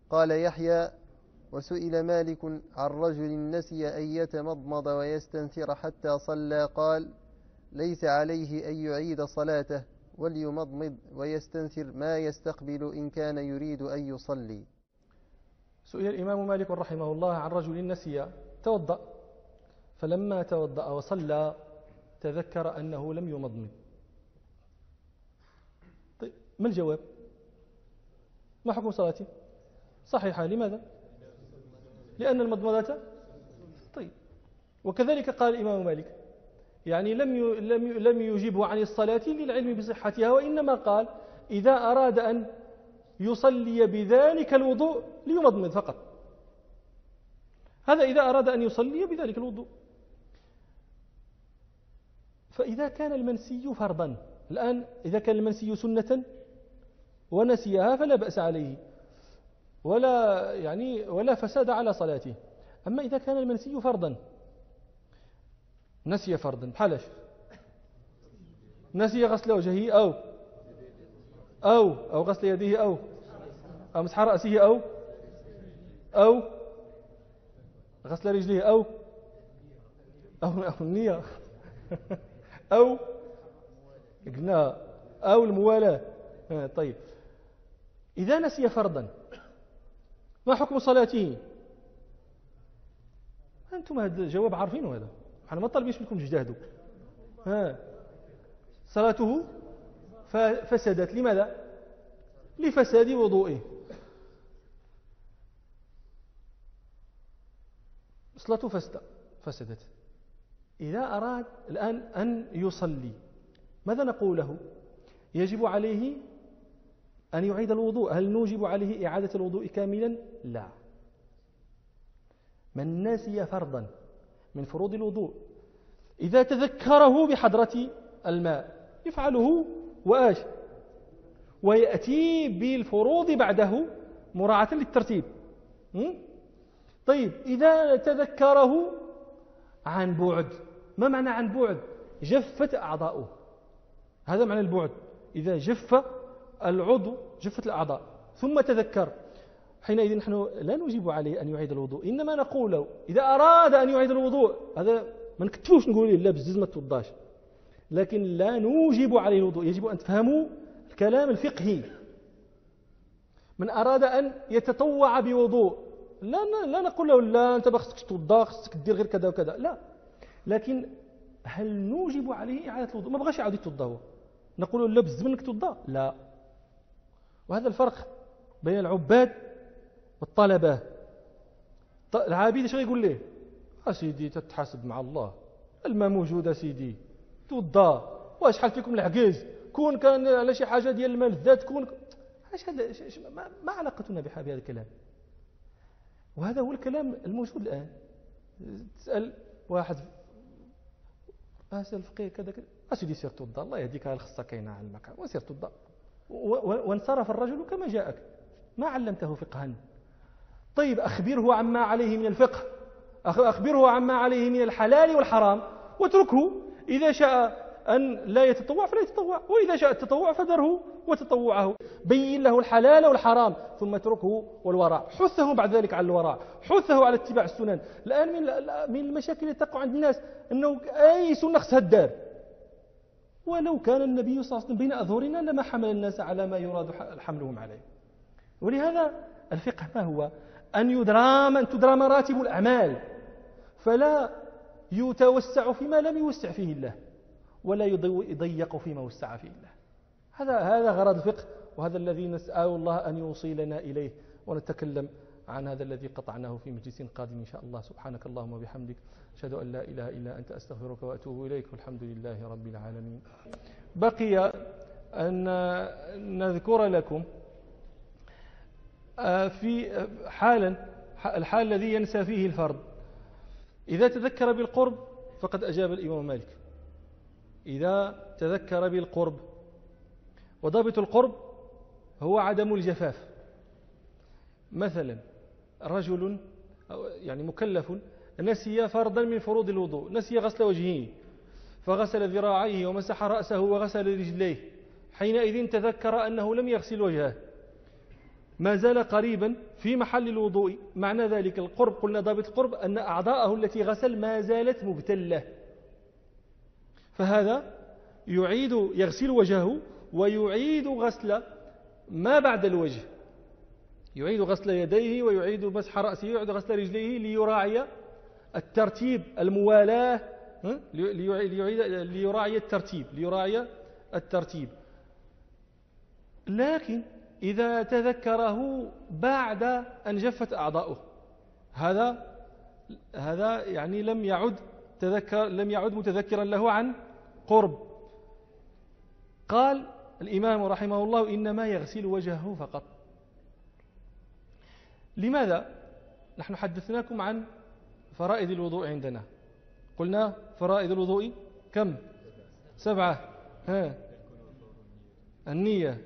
قال يحيى: وسئل مالك عن رجل نسي أن يتمضمض ويستنثر حتى صلى، قال: ليس عليه أن يعيد صلاته، وليمضمض ويستنثر ما يستقبل إن كان يريد أن يصلي. سئل الإمام مالك رحمه الله عن رجل نسي توضأ، فلما توضأ وصلى تذكر أنه لم يمضمض. طيب، ما الجواب؟ ما حكم صلاته؟ صحيحة. لماذا؟ لأن المضمضة. طيب، وكذلك قال الإمام مالك، يعني لم يجيبه عن الصلاة للعلم بصحتها، وإنما قال إذا أراد أن يصلي بذلك الوضوء ليمضمض فقط. هذا إذا أراد أن يصلي بذلك الوضوء. فإذا كان المنسي فرضا، الآن إذا كان المنسي سنة ونسيها فلا بأس عليه ولا فساد على صلاته. أما إذا كان المنسي فرضا، نسي فرضا بحالاش؟ نسي غسل وجهه أو غسل يديه أو مسح رأسه أو غسل رجليه أو النية أو قلنا أو الموالاة. طيب، إذا نسي فرضا ما حكم صلاته؟ أنتم هذا الجواب عارفينه، هذا احنا ما طالبينش منكم تجتهدوا. صلاته فسدت. لماذا؟ لفساد وضوئه. صلاته فسدت. إذا أراد الآن أن يصلي ماذا نقول له؟ يجب عليه أن يعيد الوضوء. هل نوجب عليه إعادة الوضوء كاملا؟ لا. من نسي فرضا من فروض الوضوء إذا تذكره بحضرة الماء يفعله ويأتي بالفروض بعده مراعاة للترتيب. طيب، إذا تذكره عن بعد، ما معنى عن بعد؟ جفت أعضاؤه، هذا معنى البعد. إذا جف العضو جفت الأعضاء ثم تذكر، حينئذ نحن لا نجيب عليه أن يعيد الوضوء، إنما نقول له إذا أراد أن يعيد الوضوء، هذا ما نكتفوش نقول له لا بزز ما توضاش، لكن لا نوجب عليه الوضوء. يجب أن تفهموا الكلام الفقهي. من أراد أن يتطوع بوضوء لا نقول له لا أنت خصك تتوضا، خصك دير غير كذا وكذا، لا. لكن هل نوجب عليه إعادة الوضوء؟ ما بغاش يعاود يتوضا، هو نقول له لا بزز منك توضا، لا. وهذا الفرق بين العباد والطلبة. العابد اش غيقول ليه؟ سيدي تتحاسب مع الله، الماء موجود سيدي، توضا، وشحال فيكم العكاز، كون كان على شي حاجه ديال الملذات كون ما علاقتنا بهذا الكلام؟ وهذا هو الكلام الموجود الآن. تسأل واحد الفقيه كذا كذا، سيدي سير توضا، الله يهديك، الخصه كاينه على المكان، وسير توضا. وانصرف الرجل كما جاءك، ما علمته فقها. طيب، أخبره عما عليه من الفقه، أخبره عما عليه من الحلال والحرام، واتركه. إذا شاء أن لا يتطوع فلا يتطوع، وإذا شاء التطوع فدره وتطوعه. بين له الحلال والحرام ثم اتركه والورع، حثه بعد ذلك على الورع، حثه على اتباع السنن. الآن من المشاكل التي تقع عند الناس أنه أي سنة خصها الدار، ولو كان النبي صلى الله عليه وسلم بين أظهرنا لما حمل الناس على ما يراد حملهم عليه. ولهذا الفقه ما هو؟ أن تدرى مراتب الأعمال، فلا يتوسع فيما لم يوسع فيه الله، ولا يضيق فيما وسع فيه الله. هذا غرض الفقه، وهذا الذي نسأل الله أن يوصلنا إليه. ونتكلم عن هذا الذي قطعناه في مجلس قادم إن شاء الله. سبحانك اللهم وبحمدك، أشهد أن لا إله إلا أنت، أستغفرك وأتوب إليك، والحمد لله رب العالمين. بقي أن نذكر لكم في الحال الذي ينسى فيه الفرض. إذا تذكر بالقرب فقد أجاب الإمام مالك، إذا تذكر بالقرب. وضابط القرب هو عدم الجفاف. مثلا رجل يعني مكلف نسي فرضا من فروض الوضوء، نسي غسل وجهه، فغسل ذراعيه ومسح رأسه وغسل رجليه، حينئذ تذكر أنه لم يغسل وجهه، ما زال قريبا في محل الوضوء. معنى ذلك القرب، قلنا ضابط القرب أن أعضاءه التي غسل ما زالت مبتلة، فهذا يغسل وجهه ويعيد غسل ما بعد الوجه، يعيد غسل يديه ويعيد مسح رأسه ويعيد غسل رجليه ليراعي الترتيب، الموالاة، ليراعي الترتيب. لكن إذا تذكره بعد أن جفت أعضاؤه، هذا يعني لم يعد متذكرا له عن قرب. قال الإمام رحمه الله: إنما يغسل وجهه فقط. لماذا؟ نحن حدثناكم عن فرائض الوضوء عندنا، قلنا فرائض الوضوء كم؟ 7. النية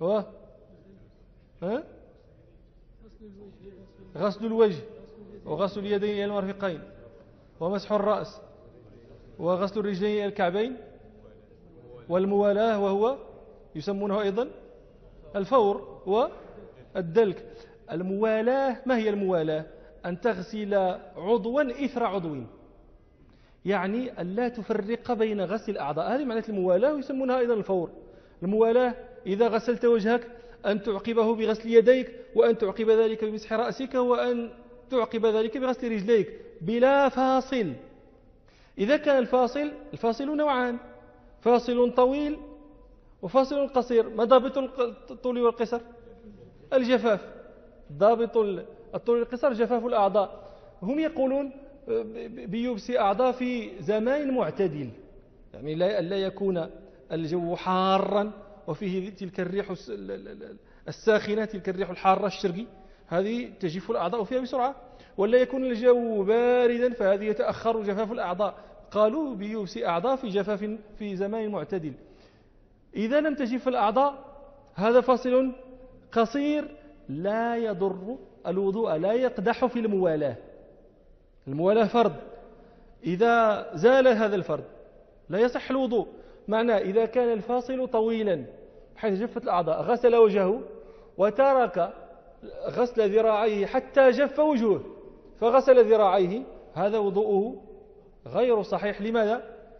غسل الوجه وغسل اليدين إلى المرفقين ومسح الرأس وغسل الرجلين إلى الكعبين والموالاة، وهو يسمونه أيضا الفور والدلك. الموالاة، ما هي الموالاة؟ أن تغسل عضوا إثر عضو، يعني أن لا تفرق بين غسل الأعضاء، هذه معنى الموالاة، ويسمونها أيضا الفور. الموالاة إذا غسلت وجهك أن تعقبه بغسل يديك، وأن تعقب ذلك بمسح رأسك، وأن تعقب ذلك بغسل رجليك بلا فاصل. إذا كان الفاصل نوعان: فاصل طويل وفاصل قصير. ما ضابط الطول والقصر؟ الجفاف. ضابط الطول والقصر جفاف الأعضاء. هم يقولون بيبس أعضاء في زمان معتدل، يعني لا يكون الجو حارا وفيه تلك الريح الساخنة، تلك الريح الحارة الشرقي، هذه تجف الأعضاء فيها بسرعة، ولا يكون الجو باردا فهذه يتأخر جفاف الأعضاء. قالوا بيبس أعضاء في جفاف في زمان معتدل. إذا لم تجف الأعضاء، هذا فاصل قصير لا يضر الوضوء، لا يقدح في الموالاة. الموالاة فرض، إذا زال هذا الفرض لا يصح الوضوء. معناه إذا كان الفاصل طويلا حيث جفت الأعضاء، غسل وجهه وترك غسل ذراعيه حتى جف وجهه فغسل ذراعيه، هذا وضوءه غير صحيح. لماذا؟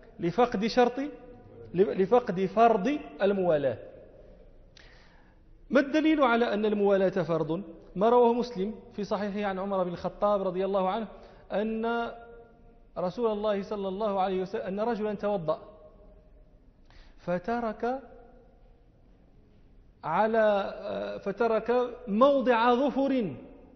لفقد فرض الموالاة. ما الدليل على أن الموالاة فرض؟ ما رواه مسلم في صحيحه عن عمر بن الخطاب رضي الله عنه أن رسول الله صلى الله عليه وسلم أن رجلا توضأ فترك موضع ظفر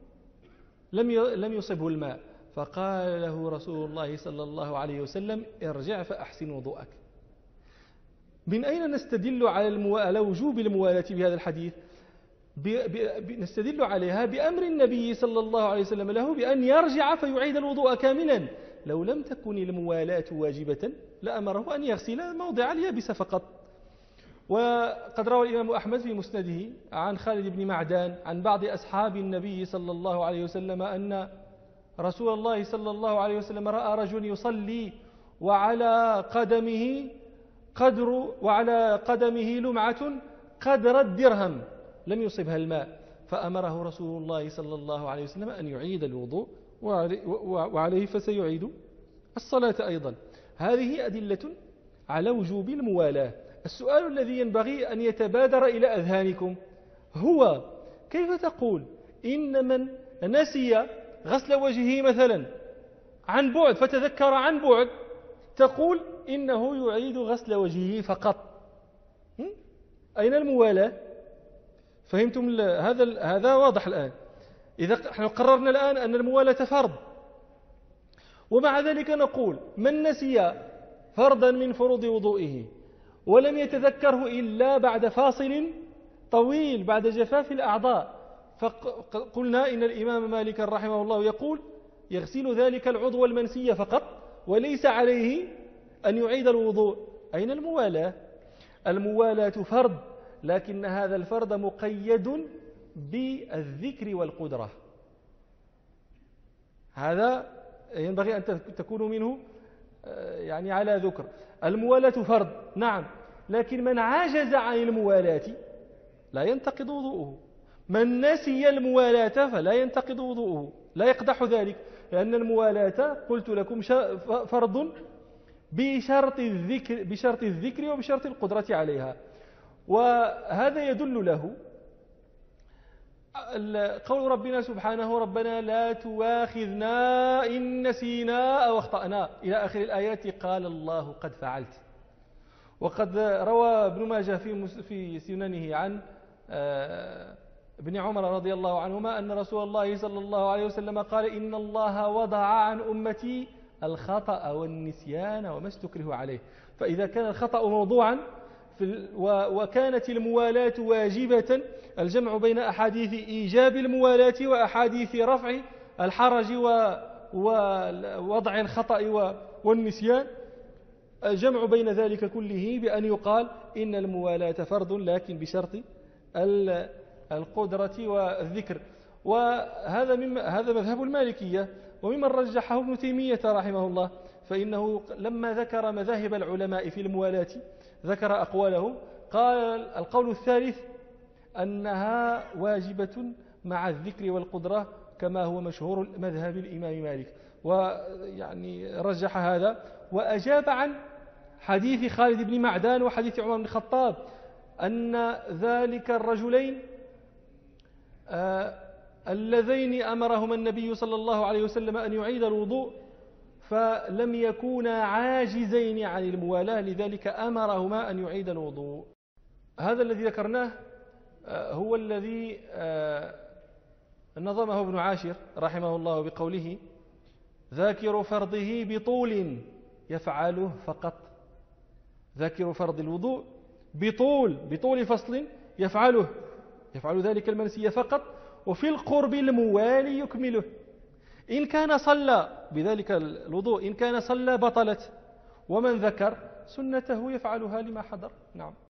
لم يصبه الماء، فقال له رسول الله صلى الله عليه وسلم: ارجع فأحسن وضوءك. من أين نستدل على وجوب الموالاة بهذا الحديث؟ نستدل عليها بأمر النبي صلى الله عليه وسلم له بأن يرجع فيعيد الوضوء كاملا. لو لم تكن الموالاة واجبة لأمره أن يغسل موضع اليابس فقط. وقد روى الإمام أحمد في مسنده عن خالد بن معدان عن بعض أصحاب النبي صلى الله عليه وسلم أن رسول الله صلى الله عليه وسلم رأى رجل يصلي وعلى قدمه لمعة قدر الدرهم لم يصبها الماء، فأمره رسول الله صلى الله عليه وسلم أن يعيد الوضوء وعليه فسيعيد الصلاة أيضا. هذه أدلة على وجوب الموالاة. السؤال الذي ينبغي أن يتبادر إلى أذهانكم هو: كيف تقول إن من نسي غسل وجهه مثلا عن بعد فتذكر عن بعد، تقول إنه يعيد غسل وجهه فقط؟ أين الموالاة؟ فهمتم؟ هذا واضح الآن. إذا نحن قررنا الآن أن الموالاة فرض، ومع ذلك نقول من نسي فرضا من فروض وضوئه ولم يتذكره إلا بعد فاصل طويل بعد جفاف الأعضاء، فقلنا إن الإمام مالك رحمه الله يقول: يغسل ذلك العضو المنسي فقط وليس عليه أن يعيد الوضوء. أين الموالاة؟ الموالاة فرض، لكن هذا الفرض مقيد بالذكر والقدرة. هذا ينبغي أن تكونوا منه يعني على ذكر. الموالاة فرض نعم، لكن من عجز عن الموالاة لا ينتقض وضوءه. من نسي الموالاة فلا ينتقض وضوءه، لا يقدح ذلك، لأن الموالاة قلت لكم فرض بشرط الذكر وبشرط القدرة عليها. وهذا يدل له قول ربنا سبحانه: ربنا لا تواخذنا إن نسينا أو أخطأنا، إلى آخر الآيات. قال الله: قد فعلت. وقد روى ابن ماجه في سننه عن ابن عمر رضي الله عنهما أن رسول الله صلى الله عليه وسلم قال: إن الله وضع عن أمتي الخطأ والنسيان وما استكره عليه. فإذا كان الخطأ موضوعا وكانت الموالاة واجبة، الجمع بين أحاديث إيجاب الموالاة وأحاديث رفع الحرج ووضع الخطأ والنسيان، الجمع بين ذلك كله بأن يقال إن الموالاة فرض لكن بشرط القدرة والذكر. وهذا هذا مذهب المالكية، وممن رجحه ابن تيمية رحمه الله، فإنه لما ذكر مذاهب العلماء في الموالاة ذكر أقوالهم، قال: القول الثالث أنها واجبة مع الذكر والقدرة كما هو مشهور مذهب الإمام مالك. ويعني رجح هذا، وأجاب عن حديث خالد بن معدان وحديث عمر بن الخطاب أن ذلك الرجلين اللذين أمرهما النبي صلى الله عليه وسلم أن يعيد الوضوء فلم يكونا عاجزين عن الموالاة، لذلك أمرهما أن يعيد الوضوء. هذا الذي ذكرناه هو الذي نظمه ابن عاشر رحمه الله بقوله: ذاكر فرضه بطول يفعله فقط. ذاكر فرض الوضوء بطول فصل يفعل ذلك المنسي فقط، وفي القرب الموالي يكمله. إن كان صلى بذلك الوضوء، إن كان صلى بطلت، ومن ذكر سنته يفعلها لما حضر. نعم.